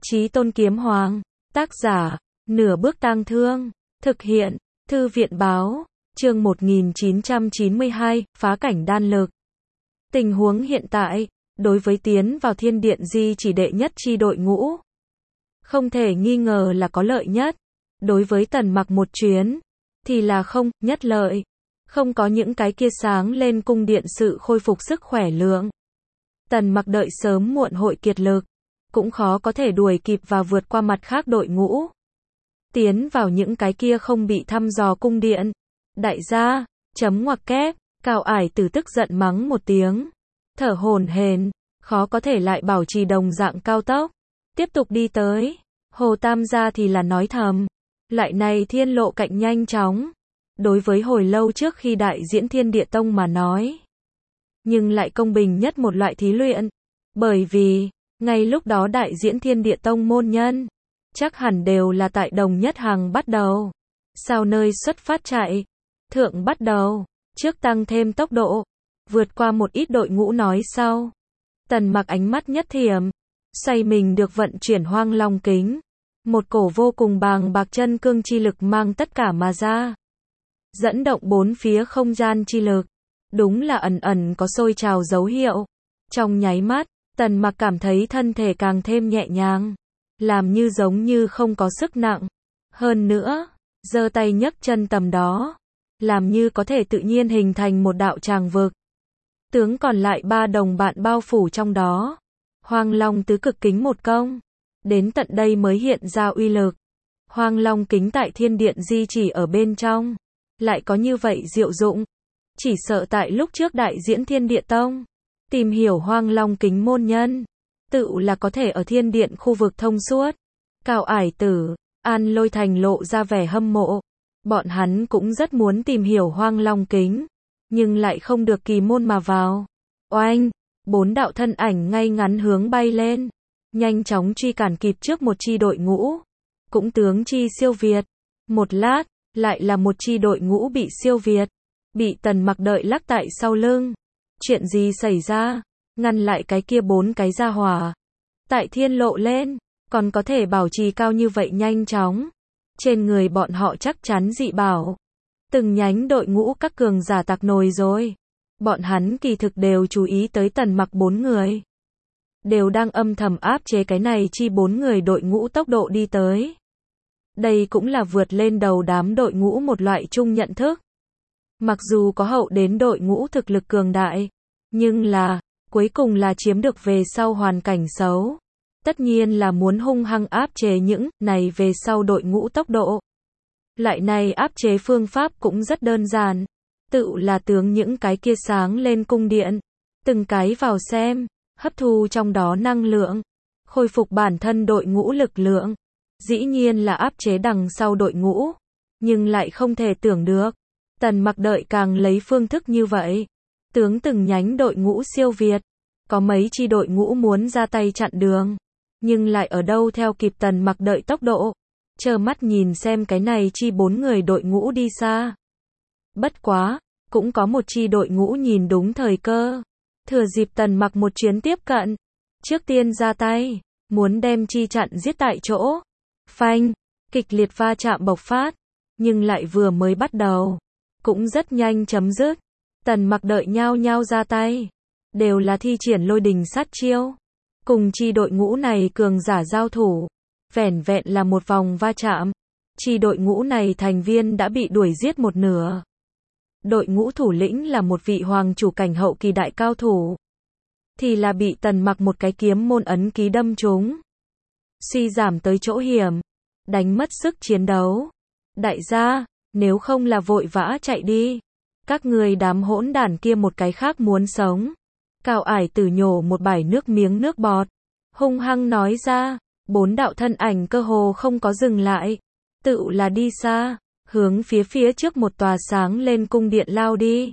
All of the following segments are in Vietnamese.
Chí Tôn Kiếm Hoàng, tác giả, Nửa Bước Tang Thương, thực hiện, Thư viện báo, chương 1992, phá cảnh đan lực. Tình huống hiện tại, đối với tiến vào thiên điện di chỉ đệ nhất chi đội ngũ, không thể nghi ngờ là có lợi nhất. Đối với Tần Mặc một chuyến, thì là không, nhất lợi. Không có những cái kia sáng lên cung điện sự khôi phục sức khỏe lượng. Tần Mặc đợi sớm muộn hội kiệt lực, cũng khó có thể đuổi kịp và vượt qua mặt khác đội ngũ. Tiến vào những cái kia không bị thăm dò cung điện. Đại gia, chấm ngoặc kép, Cao Ải Tử tức giận mắng một tiếng. Thở hổn hển, khó có thể lại bảo trì đồng dạng cao tốc. Tiếp tục đi tới. Hồ Tam gia thì là nói thầm. Lại này thiên lộ cạnh nhanh chóng. Đối với hồi lâu trước khi đại diễn Thiên Địa Tông mà nói. Nhưng lại công bình nhất một loại thí luyện. Bởi vì, ngay lúc đó đại diễn Thiên Địa Tông môn nhân, chắc hẳn đều là tại đồng nhất hàng bắt đầu. Sau nơi xuất phát chạy, thượng bắt đầu, trước tăng thêm tốc độ, vượt qua một ít đội ngũ nói sau. Tần Mặc ánh mắt nhất thiểm, xoay mình được vận chuyển Hoang Long kính. Một cổ vô cùng bàng bạc chân cương chi lực mang tất cả mà ra. Dẫn động bốn phía không gian chi lực. Đúng là ẩn ẩn có sôi trào dấu hiệu. Trong nháy mắt, Tần Mặc cảm thấy thân thể càng thêm nhẹ nhàng. Làm như giống như không có sức nặng. Hơn nữa, giơ tay nhấc chân tầm đó. Làm như có thể tự nhiên hình thành một đạo tràng vực. Tướng còn lại ba đồng bạn bao phủ trong đó. Hoang Long tứ cực kính một công. Đến tận đây mới hiện ra uy lực. Hoang Long kính tại thiên điện di chỉ ở bên trong. Lại có như vậy diệu dụng. Chỉ sợ tại lúc trước đại diễn Thiên Địa Tông. Tìm hiểu Hoang Long kính môn nhân. Tự là có thể ở thiên điện khu vực thông suốt. Cao Ải Tử, An Lôi Thành lộ ra vẻ hâm mộ. Bọn hắn cũng rất muốn tìm hiểu Hoang Long kính. Nhưng lại không được kỳ môn mà vào. Oanh, bốn đạo thân ảnh ngay ngắn hướng bay lên. Nhanh chóng truy cản kịp trước một chi đội ngũ. Cũng tướng chi siêu việt. Một lát, lại là một chi đội ngũ bị siêu việt. Bị Tần Mặc đợi lắc tại sau lưng. Chuyện gì xảy ra? Ngăn lại cái kia bốn cái gia hỏa. Tại thiên lộ lên, còn có thể bảo trì cao như vậy nhanh chóng. Trên người bọn họ chắc chắn dị bảo. Từng nhánh đội ngũ các cường giả tạc nồi rồi. Bọn hắn kỳ thực đều chú ý tới Tần Mặc bốn người. Đều đang âm thầm áp chế cái này chi bốn người đội ngũ tốc độ đi tới. Đây cũng là vượt lên đầu đám đội ngũ một loại chung nhận thức. Mặc dù có hậu đến đội ngũ thực lực cường đại, nhưng là, cuối cùng là chiếm được về sau hoàn cảnh xấu. Tất nhiên là muốn hung hăng áp chế những này về sau đội ngũ tốc độ. Lại này áp chế phương pháp cũng rất đơn giản. Tự là tướng những cái kia sáng lên cung điện. Từng cái vào xem, hấp thu trong đó năng lượng. Khôi phục bản thân đội ngũ lực lượng. Dĩ nhiên là áp chế đằng sau đội ngũ. Nhưng lại không thể tưởng được. Tần Mặc đợi càng lấy phương thức như vậy. Tướng từng nhánh đội ngũ siêu việt. Có mấy chi đội ngũ muốn ra tay chặn đường. Nhưng lại ở đâu theo kịp Tần Mặc đợi tốc độ. Chờ mắt nhìn xem cái này chi bốn người đội ngũ đi xa. Bất quá, cũng có một chi đội ngũ nhìn đúng thời cơ. Thừa dịp Tần Mặc một chuyến tiếp cận. Trước tiên ra tay. Muốn đem chi chặn giết tại chỗ. Phanh, kịch liệt va chạm bộc phát. Nhưng lại vừa mới bắt đầu. Cũng rất nhanh chấm dứt. Tần Mặc đợi nhao nhao ra tay. Đều là thi triển lôi đình sát chiêu. Cùng chi đội ngũ này cường giả giao thủ. Vẻn vẹn là một vòng va chạm. Chi đội ngũ này thành viên đã bị đuổi giết một nửa. Đội ngũ thủ lĩnh là một vị hoàng chủ cảnh hậu kỳ đại cao thủ. Thì là bị Tần Mặc một cái kiếm môn ấn ký đâm trúng. Suy giảm tới chỗ hiểm. Đánh mất sức chiến đấu. Đại gia, nếu không là vội vã chạy đi. Các người đám hỗn đản kia một cái khác muốn sống. Cao Ải Tử nhổ một bãi nước miếng nước bọt. Hung hăng nói ra. Bốn đạo thân ảnh cơ hồ không có dừng lại. Tự là đi xa. Hướng phía trước một tòa sáng lên cung điện lao đi.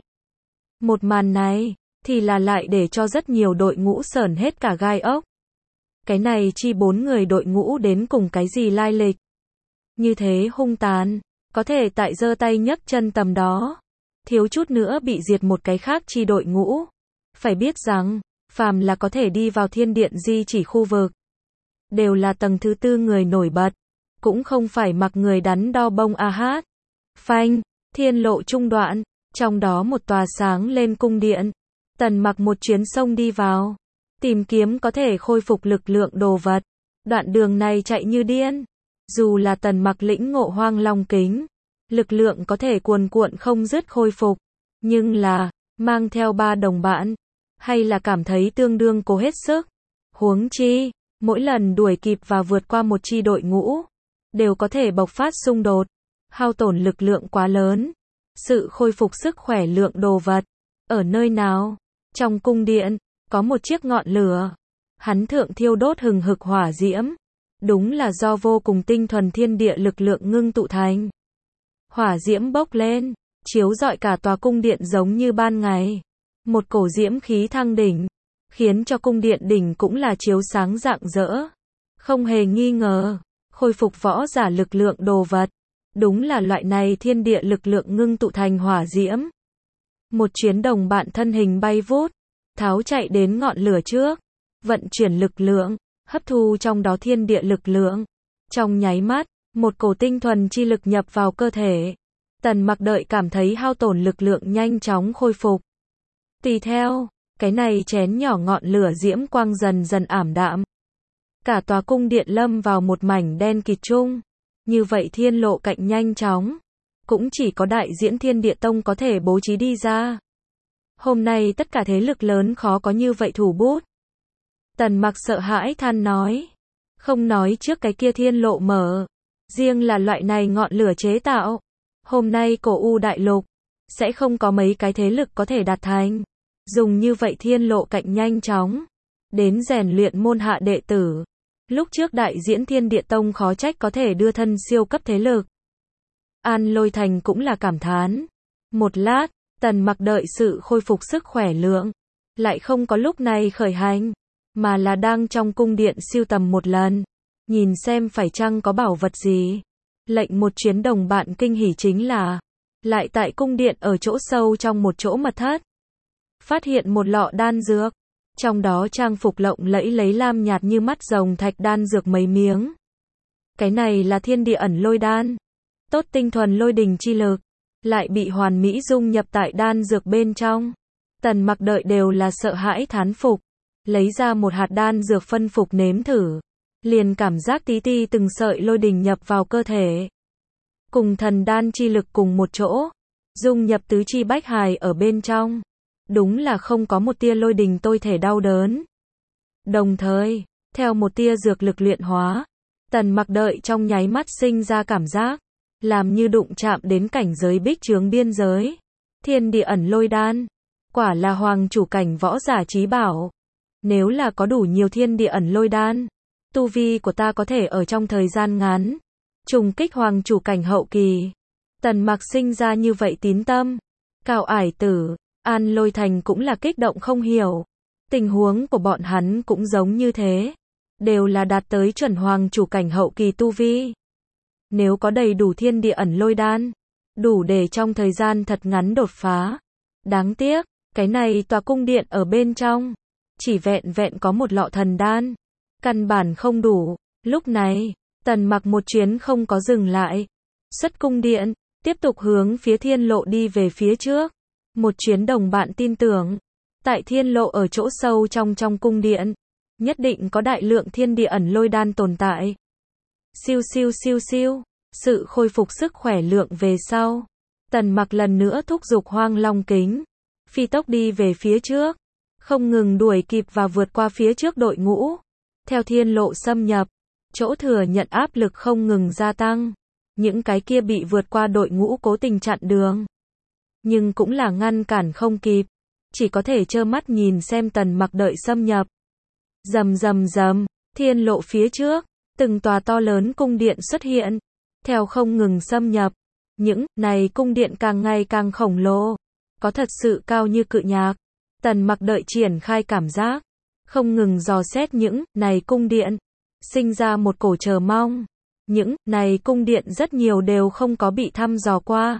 Một màn này, thì là lại để cho rất nhiều đội ngũ sởn hết cả gai ốc. Cái này chi bốn người đội ngũ đến cùng cái gì lai lịch. Như thế hung tàn, có thể tại giơ tay nhấc chân tầm đó. Thiếu chút nữa bị diệt một cái khác chi đội ngũ. Phải biết rằng, phàm là có thể đi vào thiên điện di chỉ khu vực. đều là tầng thứ tư người nổi bật, cũng không phải mặc người đắn đo bông hát. Phanh, thiên lộ trung đoạn, trong đó một tòa sáng lên cung điện. Tần Mặc một chuyến sông đi vào, tìm kiếm có thể khôi phục lực lượng đồ vật. Đoạn đường này chạy như điên. Dù là Tần Mặc lĩnh ngộ Hoang Long kính, lực lượng có thể cuồn cuộn không dứt khôi phục, nhưng là mang theo 3 đồng bạn, hay là cảm thấy tương đương cố hết sức. Huống chi, mỗi lần đuổi kịp và vượt qua một chi đội ngũ, đều có thể bộc phát xung đột, hao tổn lực lượng quá lớn. Sự khôi phục sức khỏe lượng đồ vật, ở nơi nào? Trong cung điện, có một chiếc ngọn lửa. Hắn thượng thiêu đốt hừng hực hỏa diễm. Đúng là do vô cùng tinh thuần thiên địa lực lượng ngưng tụ thành. Hỏa diễm bốc lên, chiếu rọi cả tòa cung điện giống như ban ngày. Một cổ diễm khí thăng đỉnh, khiến cho cung điện đỉnh cũng là chiếu sáng rạng rỡ. Không hề nghi ngờ, khôi phục võ giả lực lượng đồ vật. Đúng là loại này thiên địa lực lượng ngưng tụ thành hỏa diễm. Một chuyến đồng bạn thân hình bay vút, tháo chạy đến ngọn lửa trước, vận chuyển lực lượng, hấp thu trong đó thiên địa lực lượng. Trong nháy mắt, một cổ tinh thuần chi lực nhập vào cơ thể. Tần Mặc đợi cảm thấy hao tổn lực lượng nhanh chóng khôi phục. Tùy theo, cái này chén nhỏ ngọn lửa diễm quang dần dần ảm đạm. Cả tòa cung điện lâm vào một mảnh đen kịt chung. Như vậy thiên lộ cạnh nhanh chóng, cũng chỉ có đại diễn Thiên Địa Tông có thể bố trí đi ra. Hôm nay tất cả thế lực lớn khó có như vậy thủ bút. Tần Mặc sợ hãi than nói. Không nói trước cái kia thiên lộ mở. Riêng là loại này ngọn lửa chế tạo. Hôm nay cổ U đại lục, sẽ không có mấy cái thế lực có thể đạt thành. Dùng như vậy thiên lộ cạnh nhanh chóng, đến rèn luyện môn hạ đệ tử. Lúc trước đại diễn Thiên Địa Tông khó trách có thể đưa thân siêu cấp thế lực. An Lôi Thành cũng là cảm thán. Một lát, Tần Mặc đợi sự khôi phục sức khỏe lượng, lại không có lúc này khởi hành, mà là đang trong cung điện siêu tầm một lần, nhìn xem phải chăng có bảo vật gì. Lệnh một chuyến đồng bạn kinh hỉ chính là, lại tại cung điện ở chỗ sâu trong một chỗ mật thất, phát hiện một lọ đan dược. Trong đó trang phục lộng lẫy lấy lam nhạt như mắt rồng thạch đan dược mấy miếng. Cái này là thiên địa ẩn lôi đan. Tốt tinh thuần lôi đình chi lực, lại bị hoàn mỹ dung nhập tại đan dược bên trong. Tần Mặc đợi đều là sợ hãi thán phục. Lấy ra một hạt đan dược phân phục nếm thử. Liền cảm giác tí ti từng sợi lôi đình nhập vào cơ thể. Cùng thần đan chi lực cùng một chỗ. Dung nhập tứ chi bách hài ở bên trong. Đúng là không có một tia lôi đình tôi thể đau đớn. Đồng thời, theo một tia dược lực luyện hóa, Tần Mặc đợi trong nháy mắt sinh ra cảm giác, làm như đụng chạm đến cảnh giới bích chướng biên giới. Thiên địa ẩn lôi đan, quả là hoàng chủ cảnh võ giả chí bảo. Nếu là có đủ nhiều thiên địa ẩn lôi đan, tu vi của ta có thể ở trong thời gian ngắn, trùng kích hoàng chủ cảnh hậu kỳ. Tần Mặc sinh ra như vậy tín tâm. Cao Ải Tử, An Lôi Thành cũng là kích động không hiểu. Tình huống của bọn hắn cũng giống như thế. Đều là đạt tới chuẩn hoàng chủ cảnh hậu kỳ tu vi. Nếu có đầy đủ thiên địa ẩn lôi đan, đủ để trong thời gian thật ngắn đột phá. Đáng tiếc, cái này tòa cung điện ở bên trong, chỉ vẹn vẹn có một lọ thần đan. Căn bản không đủ. Lúc này, Tần Mặc một chuyến không có dừng lại. Xuất cung điện, tiếp tục hướng phía thiên lộ đi về phía trước. Một chuyến đồng bạn tin tưởng, tại thiên lộ ở chỗ sâu trong cung điện, nhất định có đại lượng thiên địa ẩn lôi đan tồn tại. Siêu siêu siêu siêu, sự khôi phục sức khỏe lượng về sau. Tần Mặc lần nữa thúc giục Hoang Long kính, phi tốc đi về phía trước, không ngừng đuổi kịp và vượt qua phía trước đội ngũ. Theo thiên lộ xâm nhập, chỗ thừa nhận áp lực không ngừng gia tăng. Những cái kia bị vượt qua đội ngũ cố tình chặn đường, nhưng cũng là ngăn cản không kịp, chỉ có thể trơ mắt nhìn xem Tần Mặc đợi xâm nhập. Rầm rầm rầm, thiên lộ phía trước, từng tòa to lớn cung điện xuất hiện, theo không ngừng xâm nhập. Những này cung điện càng ngày càng khổng lồ, có thật sự cao như cự nhạc. Tần Mặc đợi triển khai cảm giác, không ngừng dò xét những này cung điện, sinh ra một cổ chờ mong. Những này cung điện rất nhiều đều không có bị thăm dò qua,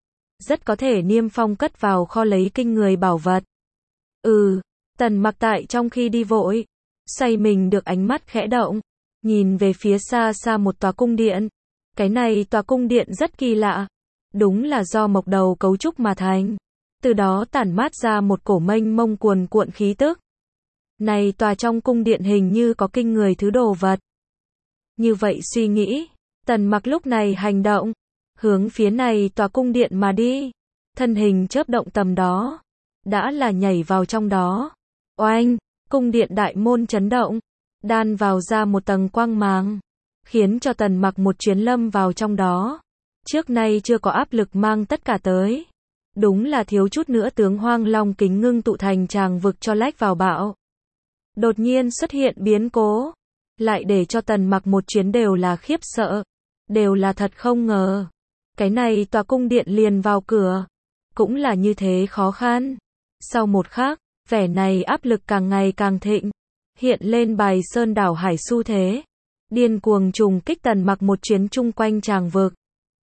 rất có thể niêm phong cất vào kho lấy kinh người bảo vật. Tần Mặc tại trong khi đi vội, xoay mình được ánh mắt khẽ động, nhìn về phía xa xa một tòa cung điện. Cái này tòa cung điện rất kỳ lạ, đúng là do mộc đầu cấu trúc mà thành, từ đó tản mát ra một cổ mênh mông cuồn cuộn khí tức. Này tòa trong cung điện hình như có kinh người thứ đồ vật. Như vậy suy nghĩ, Tần Mặc lúc này hành động, hướng phía này tòa cung điện mà đi. Thân hình chớp động tầm đó, đã là nhảy vào trong đó. Oanh, cung điện đại môn chấn động, đan vào ra một tầng quang mang, khiến cho Tần Mặc một chuyến lâm vào trong đó. Trước nay chưa có áp lực mang tất cả tới. Đúng là thiếu chút nữa tướng Hoang Long kính ngưng tụ thành tràng vực cho lách vào bạo. Đột nhiên xuất hiện biến cố, lại để cho Tần Mặc một chuyến đều là khiếp sợ, đều là thật không ngờ. Cái này tòa cung điện liền vào cửa, cũng là như thế khó khăn. Sau một khắc, vẻ này áp lực càng ngày càng thịnh, hiện lên bài sơn đảo hải xu thế, điên cuồng trùng kích Tần Mặc một chuyến chung quanh tràng vực.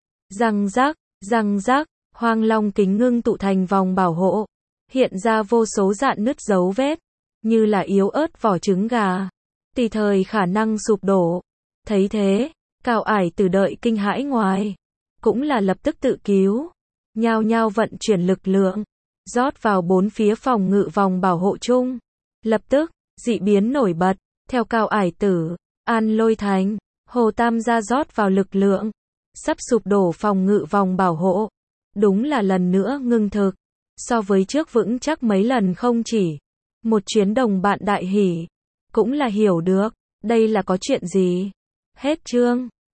Răng rác, Hoang Long kính ngưng tụ thành vòng bảo hộ, hiện ra vô số rạn nứt dấu vết, như là yếu ớt vỏ trứng gà, tùy thời khả năng sụp đổ. Thấy thế, Cao Ải Tử đợi kinh hãi ngoài, cũng là lập tức tự cứu, nhao nhao vận chuyển lực lượng, rót vào bốn phía phòng ngự vòng bảo hộ chung. Lập tức, dị biến nổi bật, theo Cao Ải Tử, An Lôi Thành, Hồ Tam gia rót vào lực lượng, sắp sụp đổ phòng ngự vòng bảo hộ. Đúng là lần nữa ngưng thực, so với trước vững chắc mấy lần không chỉ. Một chuyến đồng bạn đại hỉ, cũng là hiểu được, đây là có chuyện gì. Hết chương.